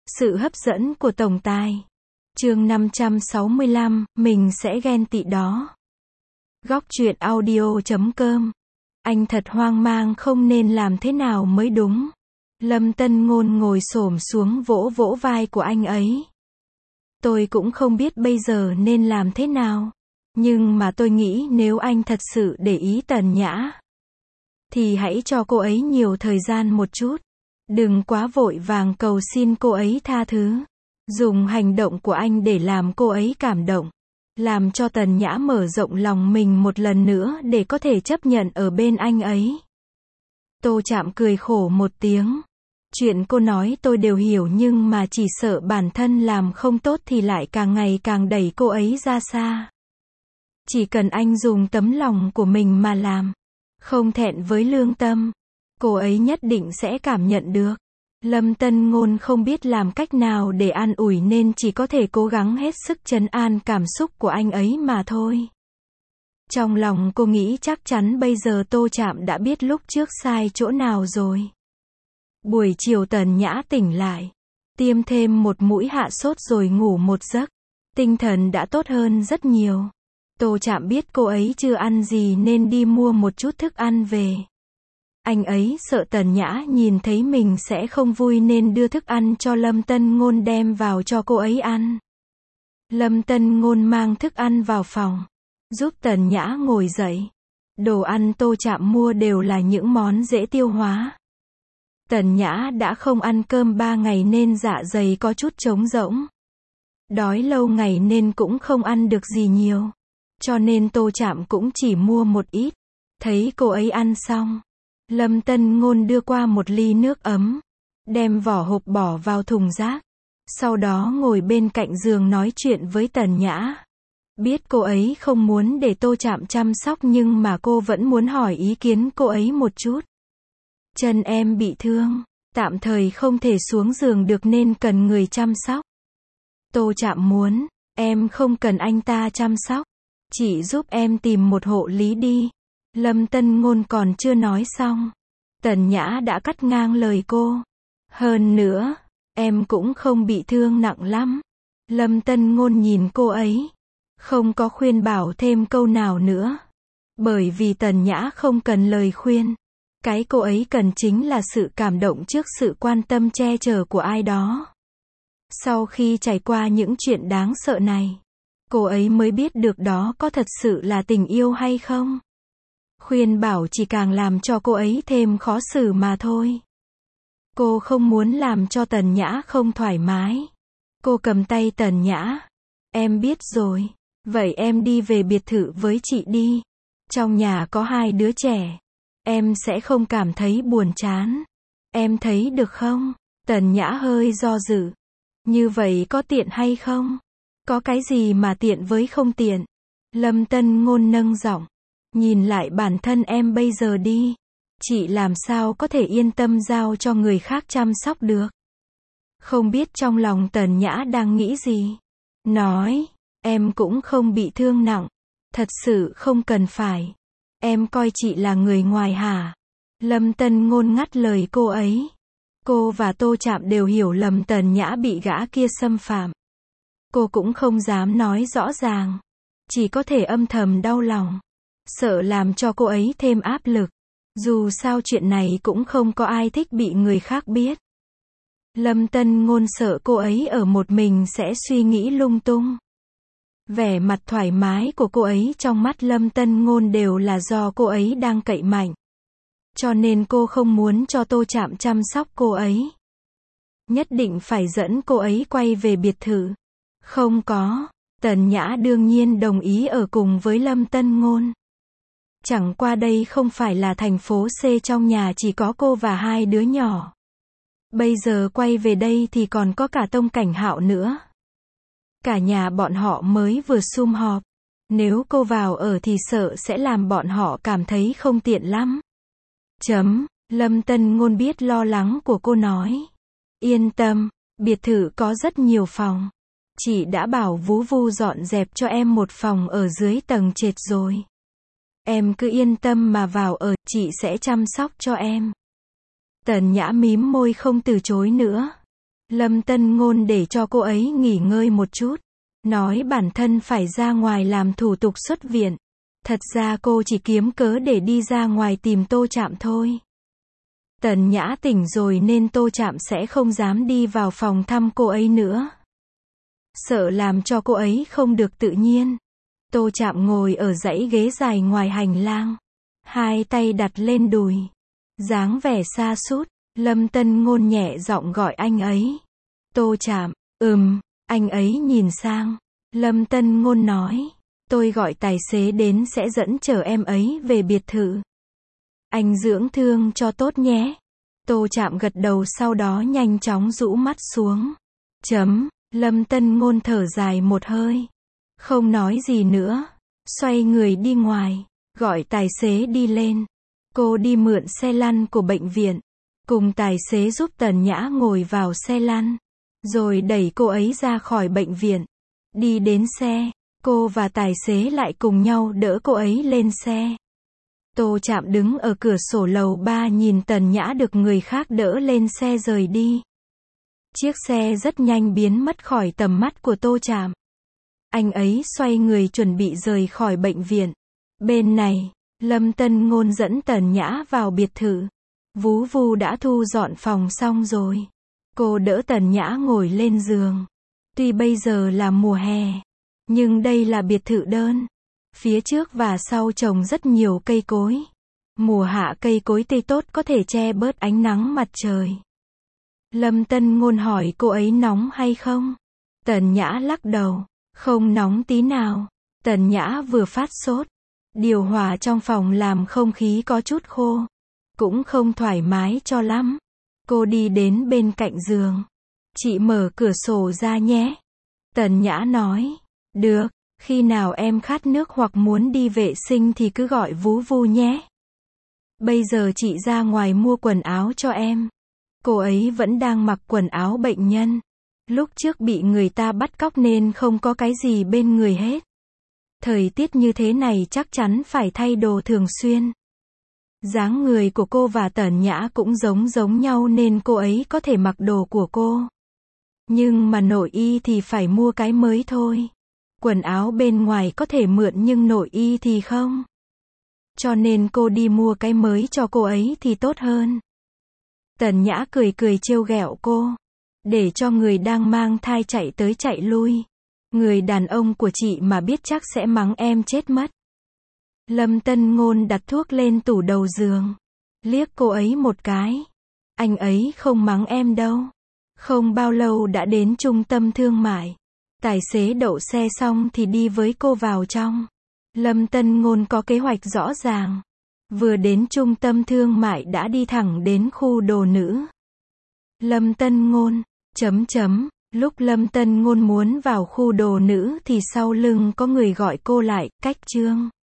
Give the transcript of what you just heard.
Sự hấp dẫn của tổng tài. Chương 565, mình sẽ ghen tị đó. Góc truyện audio.com. Anh thật hoang mang không nên làm thế nào mới đúng. Lâm Tân Ngôn ngồi xổm xuống vỗ vỗ vai của anh ấy. Tôi cũng không biết bây giờ nên làm thế nào. Nhưng mà tôi nghĩ nếu anh thật sự để ý Tần Nhã, thì hãy cho cô ấy nhiều thời gian một chút. Đừng quá vội vàng cầu xin cô ấy tha thứ. Dùng hành động của anh để làm cô ấy cảm động. Làm cho Tần Nhã mở rộng lòng mình một lần nữa để có thể chấp nhận ở bên anh ấy. Tô Trạm cười khổ một tiếng. Chuyện cô nói tôi đều hiểu nhưng mà chỉ sợ bản thân làm không tốt thì lại càng ngày càng đẩy cô ấy ra xa. Chỉ cần anh dùng tấm lòng của mình mà làm, không thẹn với lương tâm, cô ấy nhất định sẽ cảm nhận được. Lâm Tân Ngôn không biết làm cách nào để an ủi nên chỉ có thể cố gắng hết sức trấn an cảm xúc của anh ấy mà thôi. Trong lòng cô nghĩ chắc chắn bây giờ Tô Trạm đã biết lúc trước sai chỗ nào rồi. Buổi chiều Tần Nhã tỉnh lại, tiêm thêm một mũi hạ sốt rồi ngủ một giấc. Tinh thần đã tốt hơn rất nhiều. Tô Trạm biết cô ấy chưa ăn gì nên đi mua một chút thức ăn về. Anh ấy sợ Tần Nhã nhìn thấy mình sẽ không vui nên đưa thức ăn cho Lâm Tân Ngôn đem vào cho cô ấy ăn. Lâm Tân Ngôn mang thức ăn vào phòng, giúp Tần Nhã ngồi dậy. Đồ ăn Tô Trạm mua đều là những món dễ tiêu hóa. Tần Nhã đã không ăn cơm 3 ngày nên dạ dày có chút trống rỗng. Đói lâu ngày nên cũng không ăn được gì nhiều. Cho nên Tô Trạm cũng chỉ mua một ít. Thấy cô ấy ăn xong, Lâm Tân Ngôn đưa qua một ly nước ấm, đem vỏ hộp bỏ vào thùng rác. Sau đó ngồi bên cạnh giường nói chuyện với Tần Nhã. Biết cô ấy không muốn để Tô Trạm chăm sóc nhưng mà cô vẫn muốn hỏi ý kiến cô ấy một chút. Chân em bị thương, tạm thời không thể xuống giường được nên cần người chăm sóc. Tô Trạm muốn, em không cần anh ta chăm sóc, chỉ giúp em tìm một hộ lý đi. Lâm Tân Ngôn còn chưa nói xong, Tần Nhã đã cắt ngang lời cô. Hơn nữa, em cũng không bị thương nặng lắm. Lâm Tân Ngôn nhìn cô ấy, không có khuyên bảo thêm câu nào nữa. Bởi vì Tần Nhã không cần lời khuyên. Cái cô ấy cần chính là sự cảm động trước sự quan tâm che chở của ai đó. Sau khi trải qua những chuyện đáng sợ này, cô ấy mới biết được đó có thật sự là tình yêu hay không. Khuyên bảo chỉ càng làm cho cô ấy thêm khó xử mà thôi. Cô không muốn làm cho Tần Nhã không thoải mái. Cô cầm tay Tần Nhã. Em biết rồi. Vậy em đi về biệt thự với chị đi. Trong nhà có 2 đứa trẻ. Em sẽ không cảm thấy buồn chán. Em thấy được không? Tần Nhã hơi do dự. Như vậy có tiện hay không? Có cái gì mà tiện với không tiện? Lâm Tân Ngôn nâng giọng. Nhìn lại bản thân em bây giờ đi. Chị làm sao có thể yên tâm giao cho người khác chăm sóc được? Không biết trong lòng Tần Nhã đang nghĩ gì. Nói, em cũng không bị thương nặng. Thật sự không cần phải. Em coi chị là người ngoài hả? Lâm Tân Ngôn ngắt lời cô ấy. Cô và Tô Trạm đều hiểu lầm Tần Nhã bị gã kia xâm phạm. Cô cũng không dám nói rõ ràng. Chỉ có thể âm thầm đau lòng. Sợ làm cho cô ấy thêm áp lực. Dù sao chuyện này cũng không có ai thích bị người khác biết. Lâm Tân Ngôn sợ cô ấy ở một mình sẽ suy nghĩ lung tung. Vẻ mặt thoải mái của cô ấy trong mắt Lâm Tân Ngôn đều là do cô ấy đang cậy mạnh. Cho nên cô không muốn cho Tô Trạm chăm sóc cô ấy. Nhất định phải dẫn cô ấy quay về biệt thự. Không có. Tần Nhã đương nhiên đồng ý ở cùng với Lâm Tân Ngôn. Chẳng qua đây không phải là thành phố C, trong nhà chỉ có cô và 2 đứa nhỏ. Bây giờ quay về đây thì còn có cả Tông Cảnh Hạo nữa. Cả nhà bọn họ mới vừa sum họp. Nếu cô vào ở thì sợ sẽ làm bọn họ cảm thấy không tiện lắm. Lâm Tân Ngôn biết lo lắng của cô nói. Yên tâm, biệt thự có rất nhiều phòng. Chị đã bảo Vú Vu dọn dẹp cho em một phòng ở dưới tầng trệt rồi. Em cứ yên tâm mà vào ở, chị sẽ chăm sóc cho em. Tần Nhã mím môi không từ chối nữa. Lâm Tân Ngôn để cho cô ấy nghỉ ngơi một chút. Nói bản thân phải ra ngoài làm thủ tục xuất viện. Thật ra cô chỉ kiếm cớ để đi ra ngoài tìm Tô Trạm thôi. Tần Nhã tỉnh rồi nên Tô Trạm sẽ không dám đi vào phòng thăm cô ấy nữa. Sợ làm cho cô ấy không được tự nhiên. Tô Trạm ngồi ở dãy ghế dài ngoài hành lang. Hai tay đặt lên đùi. Dáng vẻ sa sút. Lâm Tân Ngôn nhẹ giọng gọi anh ấy. Tô Trạm, anh ấy nhìn sang. Lâm Tân Ngôn nói. Tôi gọi tài xế đến sẽ dẫn chở em ấy về biệt thự. Anh dưỡng thương cho tốt nhé. Tô Trạm gật đầu sau đó nhanh chóng rũ mắt xuống. Lâm Tân Ngôn thở dài một hơi. Không nói gì nữa. Xoay người đi ngoài. Gọi tài xế đi lên. Cô đi mượn xe lăn của bệnh viện. Cùng tài xế giúp Tần Nhã ngồi vào xe lăn. Rồi đẩy cô ấy ra khỏi bệnh viện. Đi đến xe. Cô và tài xế lại cùng nhau đỡ cô ấy lên xe. Tô Trạm đứng ở cửa sổ lầu 3 nhìn Tần Nhã được người khác đỡ lên xe rời đi. Chiếc xe rất nhanh biến mất khỏi tầm mắt của Tô Trạm. Anh ấy xoay người chuẩn bị rời khỏi bệnh viện. Bên này, Lâm Tân Ngôn dẫn Tần Nhã vào biệt thự. Vú Vu đã thu dọn phòng xong rồi. Cô đỡ Tần Nhã ngồi lên giường. Tuy bây giờ là mùa hè, nhưng đây là biệt thự đơn. Phía trước và sau trồng rất nhiều cây cối. Mùa hạ cây cối tươi tốt có thể che bớt ánh nắng mặt trời. Lâm Tân Ngôn hỏi cô ấy nóng hay không? Tần Nhã lắc đầu. Không nóng tí nào. Tần Nhã vừa phát sốt. Điều hòa trong phòng làm không khí có chút khô. Cũng không thoải mái cho lắm. Cô đi đến bên cạnh giường. Chị mở cửa sổ ra nhé. Tần Nhã nói. Được, khi nào em khát nước hoặc muốn đi vệ sinh thì cứ gọi Vú Vu nhé. Bây giờ chị ra ngoài mua quần áo cho em. Cô ấy vẫn đang mặc quần áo bệnh nhân. Lúc trước bị người ta bắt cóc nên không có cái gì bên người hết. Thời tiết như thế này chắc chắn phải thay đồ thường xuyên. Dáng người của cô và Tần Nhã cũng giống nhau nên cô ấy có thể mặc đồ của cô. Nhưng mà nội y thì phải mua cái mới thôi. Quần áo bên ngoài có thể mượn nhưng nội y thì không. Cho nên cô đi mua cái mới cho cô ấy thì tốt hơn. Tần Nhã cười trêu ghẹo cô. Để cho người đang mang thai chạy tới chạy lui. Người đàn ông của chị mà biết chắc sẽ mắng em chết mất. Lâm Tân Ngôn đặt thuốc lên tủ đầu giường. Liếc cô ấy một cái. Anh ấy không mắng em đâu. Không bao lâu đã đến trung tâm thương mại. Tài xế đậu xe xong thì đi với cô vào trong. Lâm Tân Ngôn có kế hoạch rõ ràng. Vừa đến trung tâm thương mại đã đi thẳng đến khu đồ nữ. Lâm Tân Ngôn, lúc Lâm Tân Ngôn muốn vào khu đồ nữ thì sau lưng có người gọi cô lại, Cách Trương.